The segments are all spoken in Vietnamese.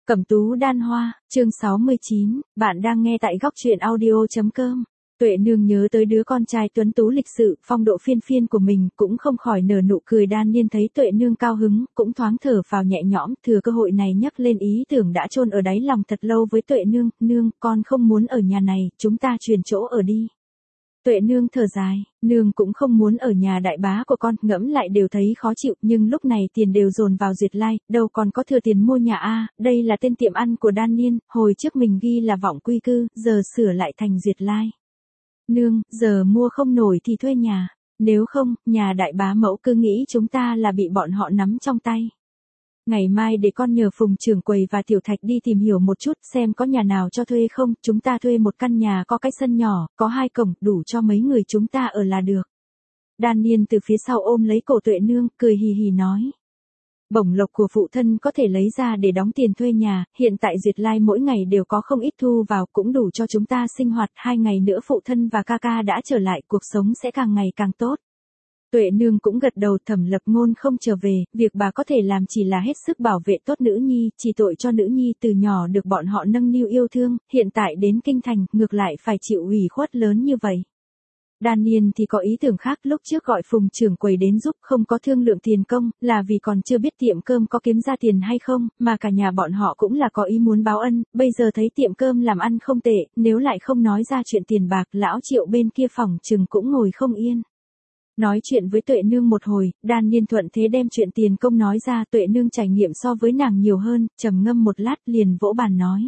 Cẩm tú đan hoa, chương 69, bạn đang nghe tại góc truyện audio.com. Tuệ nương nhớ tới đứa con trai tuấn tú lịch sự, phong độ phiên phiên của mình, cũng không khỏi nở nụ cười. Đan Niên thấy Tuệ nương cao hứng, cũng thoáng thở phào nhẹ nhõm, thừa cơ hội này nhắc lên ý tưởng đã chôn ở đáy lòng thật lâu với Tuệ nương. Nương, con không muốn ở nhà này, chúng ta chuyển chỗ ở đi. Tuệ nương thở dài, nương cũng không muốn ở nhà đại bá của con, ngẫm lại đều thấy khó chịu, nhưng lúc này tiền đều dồn vào Duyệt Lai, đâu còn có thừa tiền mua nhà a. Đây là tên tiệm ăn của Đan Niên, hồi trước mình ghi là Vọng Quy Cư, giờ sửa lại thành Duyệt Lai. Nương, giờ mua không nổi thì thuê nhà, nếu không, nhà đại bá mẫu cứ nghĩ chúng ta là bị bọn họ nắm trong tay. Ngày mai để con nhờ Phùng trưởng quầy và Tiểu Thạch đi tìm hiểu một chút xem có nhà nào cho thuê không, chúng ta thuê một căn nhà có cái sân nhỏ, có 2 cổng, đủ cho mấy người chúng ta ở là được. Đan Niên từ phía sau ôm lấy cổ Tuệ nương, cười hì hì nói. Bổng lộc của phụ thân có thể lấy ra để đóng tiền thuê nhà, hiện tại Duyệt Lai mỗi ngày đều có không ít thu vào, cũng đủ cho chúng ta sinh hoạt. 2 ngày nữa phụ thân và ca ca đã trở lại, cuộc sống sẽ càng ngày càng tốt. Tuệ nương cũng gật đầu. Thẩm Lập Ngôn không trở về, việc bà có thể làm chỉ là hết sức bảo vệ tốt nữ nhi, chỉ tội cho nữ nhi từ nhỏ được bọn họ nâng niu yêu thương, hiện tại đến kinh thành, ngược lại phải chịu ủy khuất lớn như vậy. Đan Niên thì có ý tưởng khác, lúc trước gọi Phùng trưởng quầy đến giúp không có thương lượng tiền công, là vì còn chưa biết tiệm cơm có kiếm ra tiền hay không, mà cả nhà bọn họ cũng là có ý muốn báo ân, bây giờ thấy tiệm cơm làm ăn không tệ, nếu lại không nói ra chuyện tiền bạc, lão Triệu bên kia phòng chừng cũng ngồi không yên. Nói chuyện với Tuệ nương một hồi, Đan Niên thuận thế đem chuyện tiền công nói ra. Tuệ nương trải nghiệm so với nàng nhiều hơn, trầm ngâm một lát liền vỗ bàn nói.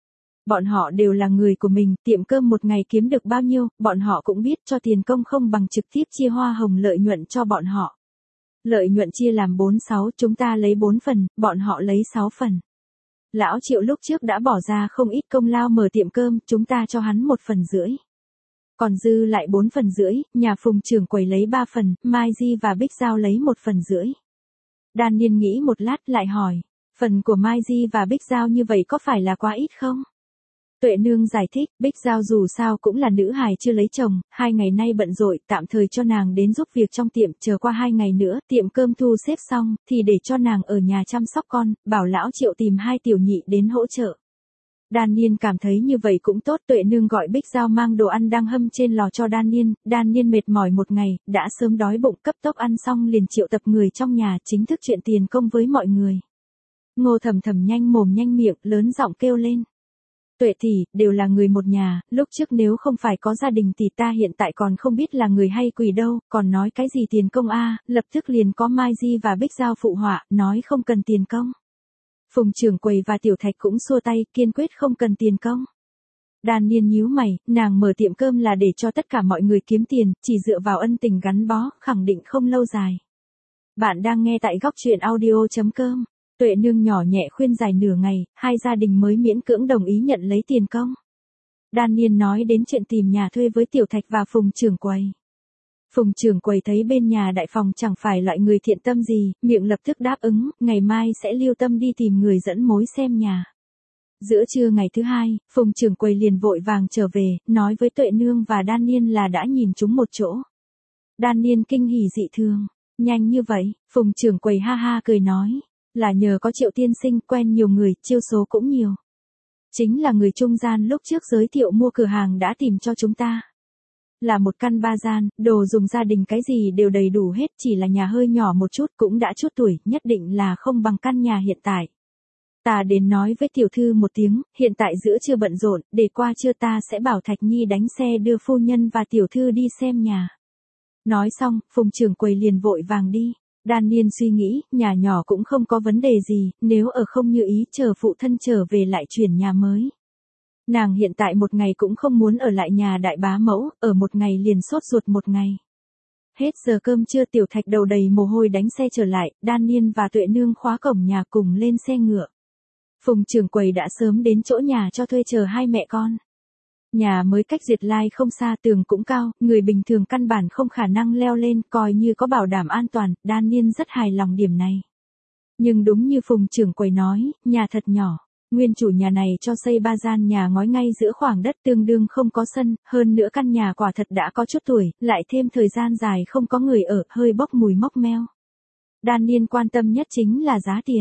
Bọn họ đều là người của mình, tiệm cơm một ngày kiếm được bao nhiêu, bọn họ cũng biết, cho tiền công không bằng trực tiếp chia hoa hồng lợi nhuận cho bọn họ. Lợi nhuận chia làm 4-6, chúng ta lấy 4 phần, bọn họ lấy 6 phần. Lão Triệu lúc trước đã bỏ ra không ít công lao mở tiệm cơm, chúng ta cho hắn 1,5 phần. Còn dư lại 4,5 phần, nhà Phùng trưởng quầy lấy 3 phần, Mai Di và Bích Giao lấy 1,5 phần. Đan Niên nghĩ một lát lại hỏi, phần của Mai Di và Bích Giao như vậy có phải là quá ít không? Tuệ nương giải thích, Bích Giao dù sao cũng là nữ hài chưa lấy chồng, 2 ngày nay bận rộn, tạm thời cho nàng đến giúp việc trong tiệm, chờ qua 2 ngày nữa, tiệm cơm thu xếp xong, thì để cho nàng ở nhà chăm sóc con, bảo lão Triệu tìm 2 tiểu nhị đến hỗ trợ. Đan Niên cảm thấy như vậy cũng tốt. Tuệ nương gọi Bích Giao mang đồ ăn đang hâm trên lò cho Đan Niên mệt mỏi một ngày, đã sớm đói bụng, cấp tốc ăn xong liền triệu tập người trong nhà, chính thức chuyện tiền công với mọi người. Ngô Thầm Thầm nhanh mồm nhanh miệng, lớn giọng kêu lên. Tuệ tỷ, đều là người một nhà, lúc trước nếu không phải có gia đình thì ta hiện tại còn không biết là người hay quỷ đâu, còn nói cái gì tiền công a. Lập tức liền có Mai Di và Bích Giao phụ họa, nói không cần tiền công. Phùng trưởng quầy và Tiểu Thạch cũng xua tay, kiên quyết không cần tiền công. Đan Niên nhíu mày, nàng mở tiệm cơm là để cho tất cả mọi người kiếm tiền, chỉ dựa vào ân tình gắn bó, khẳng định không lâu dài. Bạn đang nghe tại góc truyện audio.com. Tuệ nương nhỏ nhẹ khuyên dài nửa ngày, 2 gia đình mới miễn cưỡng đồng ý nhận lấy tiền công. Đan Niên nói đến chuyện tìm nhà thuê với Tiểu Thạch và Phùng trưởng quầy. Phùng trưởng quầy thấy bên nhà đại phòng chẳng phải loại người thiện tâm gì, miệng lập tức đáp ứng, ngày mai sẽ lưu tâm đi tìm người dẫn mối xem nhà. Giữa trưa ngày thứ 2, Phùng trưởng quầy liền vội vàng trở về, nói với Tuệ nương và Đan Niên là đã nhìn chúng một chỗ. Đan Niên kinh hỉ dị thường, nhanh như vậy, Phùng trưởng quầy ha ha cười nói, là nhờ có Triệu tiên sinh quen nhiều người, chiêu số cũng nhiều. Chính là người trung gian lúc trước giới thiệu mua cửa hàng đã tìm cho chúng ta. Là một căn 3 gian, đồ dùng gia đình cái gì đều đầy đủ hết, chỉ là nhà hơi nhỏ một chút, cũng đã chút tuổi, nhất định là không bằng căn nhà hiện tại. Ta đến nói với tiểu thư một tiếng, hiện tại giữa trưa bận rộn, để qua trưa ta sẽ bảo Thạch Nhi đánh xe đưa phu nhân và tiểu thư đi xem nhà. Nói xong, Phùng trưởng quầy liền vội vàng đi. Đan Niên suy nghĩ, nhà nhỏ cũng không có vấn đề gì, nếu ở không như ý, chờ phụ thân trở về lại chuyển nhà mới. Nàng hiện tại một ngày cũng không muốn ở lại nhà đại bá mẫu, ở một ngày liền sốt ruột một ngày. Hết giờ cơm trưa, Tiểu Thạch đầu đầy mồ hôi đánh xe trở lại, Đan Niên và Tuệ nương khóa cổng nhà cùng lên xe ngựa. Phùng trưởng quầy đã sớm đến chỗ nhà cho thuê chờ 2 mẹ con. Nhà mới cách Duyệt Lai không xa, tường cũng cao, người bình thường căn bản không khả năng leo lên, coi như có bảo đảm an toàn. Đan Niên rất hài lòng điểm này. Nhưng đúng như Phùng trưởng quầy nói, nhà thật nhỏ. Nguyên chủ nhà này cho xây 3 gian nhà ngói ngay giữa khoảng đất tương đương không có sân, hơn nữa căn nhà quả thật đã có chút tuổi, lại thêm thời gian dài không có người ở, hơi bốc mùi mốc meo. Đan Niên quan tâm nhất chính là giá tiền.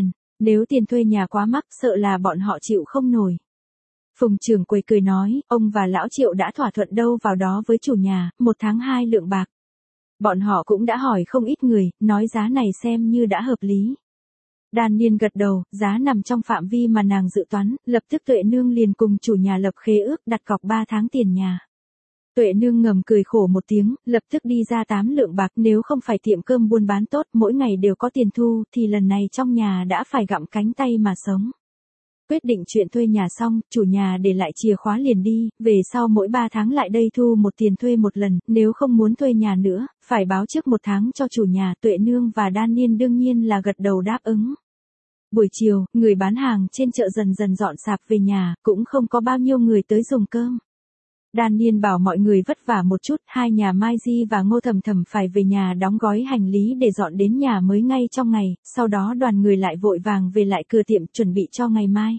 Nếu tiền thuê nhà quá mắc sợ là bọn họ chịu không nổi. Phùng trưởng quầy cười nói, ông và lão Triệu đã thỏa thuận đâu vào đó với chủ nhà, 1 tháng 2 lượng bạc. Bọn họ cũng đã hỏi không ít người, nói giá này xem như đã hợp lý. Đan Niên gật đầu, giá nằm trong phạm vi mà nàng dự toán, lập tức Tuệ Nương liền cùng chủ nhà lập khế ước đặt cọc 3 tháng tiền nhà. Tuệ Nương ngầm cười khổ một tiếng, lập tức đi ra 8 lượng bạc, nếu không phải tiệm cơm buôn bán tốt, mỗi ngày đều có tiền thu, thì lần này trong nhà đã phải gặm cánh tay mà sống. Quyết định chuyện thuê nhà xong, chủ nhà để lại chìa khóa liền đi, về sau mỗi 3 tháng lại đây thu một tiền thuê một lần, nếu không muốn thuê nhà nữa, phải báo trước 1 tháng cho chủ nhà. Tuệ Nương và Đan Niên đương nhiên là gật đầu đáp ứng. Buổi chiều, người bán hàng trên chợ dần dần dọn sạp về nhà, cũng không có bao nhiêu người tới dùng cơm. Đan Niên bảo mọi người vất vả một chút, hai nhà Mai Di và Ngô Thầm Thầm phải về nhà đóng gói hành lý để dọn đến nhà mới ngay trong ngày, sau đó đoàn người lại vội vàng về lại cửa tiệm chuẩn bị cho ngày mai.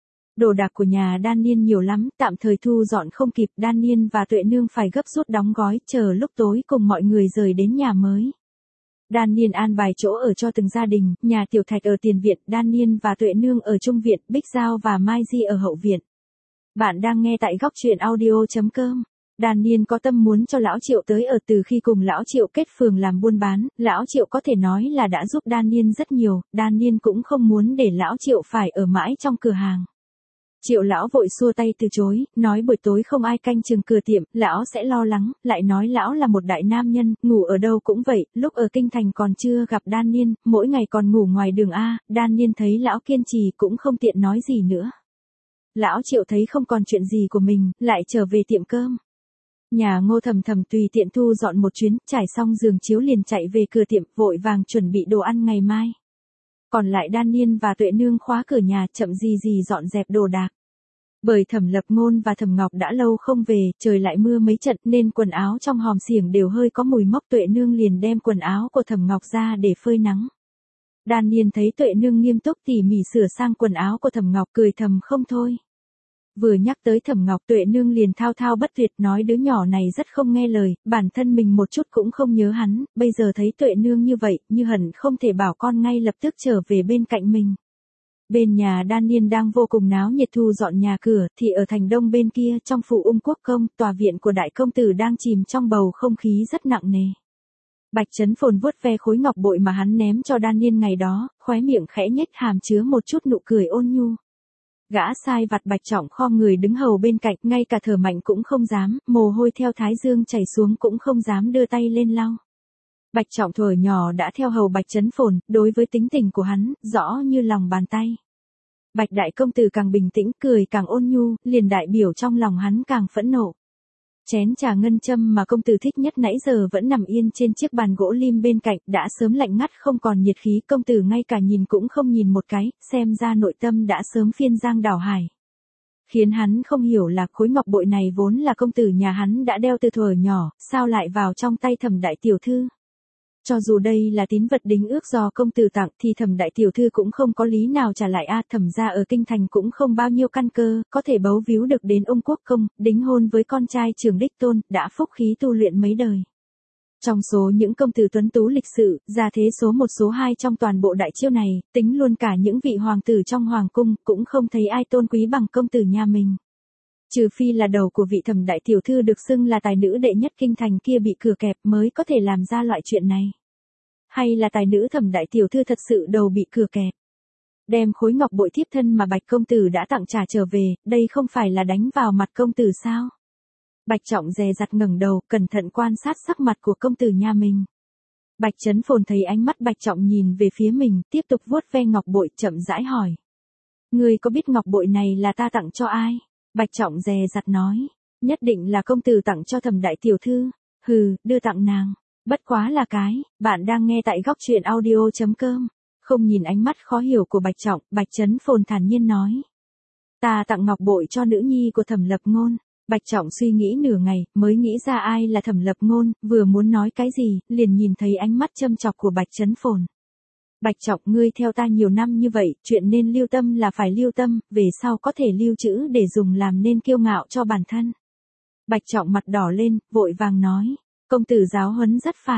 Đồ đạc của nhà Đan Niên nhiều lắm, tạm thời thu dọn không kịp, Đan Niên và Tuệ Nương phải gấp rút đóng gói, chờ lúc tối cùng mọi người rời đến nhà mới. Đan Niên an bài chỗ ở cho từng gia đình, nhà Tiểu Thạch ở tiền viện, Đan Niên và Tuệ Nương ở trung viện, Bích Giao và Mai Di ở hậu viện. Bạn đang nghe tại góc truyện audio.com. Đan Niên có tâm muốn cho lão Triệu tới ở từ khi cùng lão Triệu kết phường làm buôn bán, lão Triệu có thể nói là đã giúp Đan Niên rất nhiều, Đan Niên cũng không muốn để lão Triệu phải ở mãi trong cửa hàng. Triệu lão vội xua tay từ chối, nói buổi tối không ai canh chừng cửa tiệm, lão sẽ lo lắng, lại nói lão là một đại nam nhân, ngủ ở đâu cũng vậy, lúc ở kinh thành còn chưa gặp Đan Niên, mỗi ngày còn ngủ ngoài đường A, Đan Niên thấy lão kiên trì cũng không tiện nói gì nữa. Lão Triệu thấy không còn chuyện gì của mình, lại trở về tiệm cơm. Nhà Ngô Thầm Thầm tùy tiện thu dọn một chuyến, trải xong giường chiếu liền chạy về cửa tiệm, vội vàng chuẩn bị đồ ăn ngày mai. Còn lại Đan Niên và Tuệ Nương khóa cửa nhà, chậm gì gì dọn dẹp đồ đạc. Bởi Thẩm Lập Ngôn và Thẩm Ngọc đã lâu không về, trời lại mưa mấy trận nên quần áo trong hòm xiềng đều hơi có mùi mốc. Tuệ Nương liền đem quần áo của Thẩm Ngọc ra để phơi nắng. Đan Niên thấy Tuệ Nương nghiêm túc tỉ mỉ sửa sang quần áo của Thẩm Ngọc, cười thầm không thôi. Vừa nhắc tới Thẩm Ngọc, Tuệ Nương liền thao thao bất tuyệt nói đứa nhỏ này rất không nghe lời, bản thân mình một chút cũng không nhớ hắn, bây giờ thấy Tuệ Nương như vậy, như hẳn không thể bảo con ngay lập tức trở về bên cạnh mình. Bên nhà Đan Niên đang vô cùng náo nhiệt thu dọn nhà cửa, thì ở thành đông bên kia, trong phủ Ung Quốc công, tòa viện của đại công tử đang chìm trong bầu không khí rất nặng nề. Bạch Chấn Phồn vuốt ve khối ngọc bội mà hắn ném cho Đan Niên ngày đó, khóe miệng khẽ nhếch hàm chứa một chút nụ cười ôn nhu. Gã sai vặt Bạch Trọng khom người đứng hầu bên cạnh, ngay cả thở mạnh cũng không dám, mồ hôi theo thái dương chảy xuống cũng không dám đưa tay lên lau. Bạch Trọng thuở nhỏ đã theo hầu Bạch Chấn Phồn, đối với tính tình của hắn, rõ như lòng bàn tay. Bạch đại công tử càng bình tĩnh, cười càng ôn nhu, liền đại biểu trong lòng hắn càng phẫn nộ. Chén trà ngân châm mà công tử thích nhất nãy giờ vẫn nằm yên trên chiếc bàn gỗ lim bên cạnh, đã sớm lạnh ngắt không còn nhiệt khí, công tử ngay cả nhìn cũng không nhìn một cái, xem ra nội tâm đã sớm phiên giang đảo hải. Khiến hắn không hiểu là khối ngọc bội này vốn là công tử nhà hắn đã đeo từ thuở nhỏ, sao lại vào trong tay Thẩm đại tiểu thư. Cho dù đây là tín vật đính ước do công tử tặng thì Thẩm đại tiểu thư cũng không có lý nào trả lại Thẩm gia ở kinh thành cũng không bao nhiêu căn cơ, có thể bấu víu được đến Ung Quốc công, đính hôn với con trai Trường Đích Tôn, đã phúc khí tu luyện mấy đời. Trong số những công tử tuấn tú lịch sự, gia thế số 1 số 2 trong toàn bộ đại chiêu này, tính luôn cả những vị hoàng tử trong hoàng cung, cũng không thấy ai tôn quý bằng công tử nhà mình. Trừ phi là đầu của vị Thẩm đại tiểu thư được xưng là tài nữ đệ nhất kinh thành kia bị cửa kẹp mới có thể làm ra loại chuyện này. Hay là tài nữ Thẩm đại tiểu thư thật sự đầu bị cửa kẹp. Đem khối ngọc bội thiếp thân mà Bạch công tử đã tặng trả trở về, đây không phải là đánh vào mặt công tử sao? Bạch Trọng dè dặt ngẩng đầu, cẩn thận quan sát sắc mặt của công tử nhà mình. Bạch Chấn Phồn thấy ánh mắt Bạch Trọng nhìn về phía mình, tiếp tục vuốt ve ngọc bội, chậm rãi hỏi. Ngươi có biết ngọc bội này là ta tặng cho ai? Bạch Trọng dè dặt nói, nhất định là công tử tặng cho Thẩm đại tiểu thư. Hừ, đưa tặng nàng. Bất quá là cái, bạn đang nghe tại góc truyện audio.com. Không nhìn ánh mắt khó hiểu của Bạch Trọng, Bạch Chấn Phồn thản nhiên nói. Ta tặng ngọc bội cho nữ nhi của Thẩm Lập Ngôn. Bạch Trọng suy nghĩ nửa ngày, mới nghĩ ra ai là Thẩm Lập Ngôn, vừa muốn nói cái gì, liền nhìn thấy ánh mắt châm chọc của Bạch Chấn Phồn. Bạch Trọng, ngươi theo ta nhiều năm như vậy, chuyện nên lưu tâm là phải lưu tâm, về sau có thể lưu trữ để dùng làm nên kiêu ngạo cho bản thân. Bạch Trọng mặt đỏ lên, vội vàng nói, công tử giáo huấn rất phải.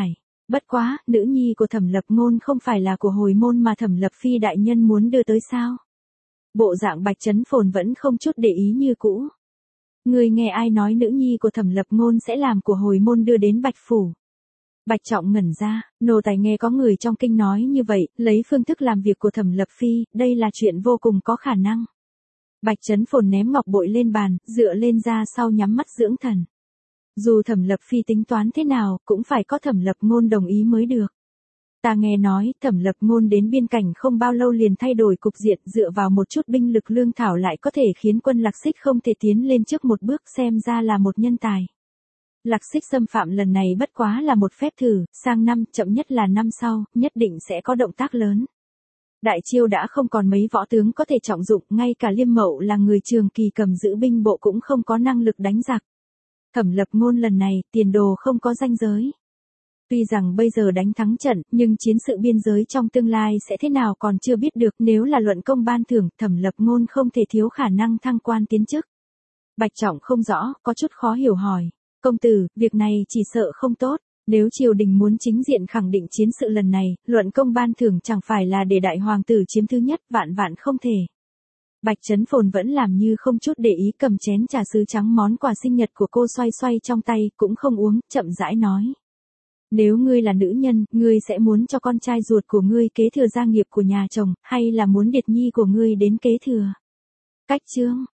Bất quá, nữ nhi của Thẩm Lập Ngôn không phải là của hồi môn mà Thẩm Lập Phi đại nhân muốn đưa tới sao? Bộ dạng Bạch Chấn Phồn vẫn không chút để ý như cũ. Người nghe ai nói nữ nhi của Thẩm Lập Ngôn sẽ làm của hồi môn đưa đến Bạch Phủ? Bạch Trọng ngẩn ra, nô tài nghe có người trong kinh nói như vậy, lấy phương thức làm việc của Thẩm Lập Phi, đây là chuyện vô cùng có khả năng. Bạch Chấn Phồn ném ngọc bội lên bàn, dựa lên ra sau nhắm mắt dưỡng thần. Dù Thẩm Lập Phi tính toán thế nào, cũng phải có Thẩm Lập Ngôn đồng ý mới được. Ta nghe nói, Thẩm Lập Ngôn đến biên cảnh không bao lâu liền thay đổi cục diện, dựa vào một chút binh lực lương thảo lại có thể khiến quân Lạc Xích không thể tiến lên trước một bước, xem ra là một nhân tài. Lạc Xích xâm phạm lần này bất quá là một phép thử, sang năm, chậm nhất là năm sau, nhất định sẽ có động tác lớn. Đại Chiêu đã không còn mấy võ tướng có thể trọng dụng, ngay cả Liêm Mậu là người trường kỳ cầm giữ binh bộ cũng không có năng lực đánh giặc. Thẩm Lập Ngôn lần này, tiền đồ không có ranh giới. Tuy rằng bây giờ đánh thắng trận, nhưng chiến sự biên giới trong tương lai sẽ thế nào còn chưa biết được, nếu là luận công ban thưởng, Thẩm Lập Ngôn không thể thiếu khả năng thăng quan tiến chức. Bạch Trọng không rõ, có chút khó hiểu hỏi. Công tử, việc này chỉ sợ không tốt, nếu triều đình muốn chính diện khẳng định chiến sự lần này, luận công ban thưởng chẳng phải là để đại hoàng tử chiếm thứ nhất, vạn vạn không thể. Bạch Chấn Phồn vẫn làm như không chút để ý, cầm chén trà sứ trắng món quà sinh nhật của cô xoay xoay trong tay, cũng không uống, chậm rãi nói. Nếu ngươi là nữ nhân, ngươi sẽ muốn cho con trai ruột của ngươi kế thừa gia nghiệp của nhà chồng, hay là muốn điệt nhi của ngươi đến kế thừa? Cách chương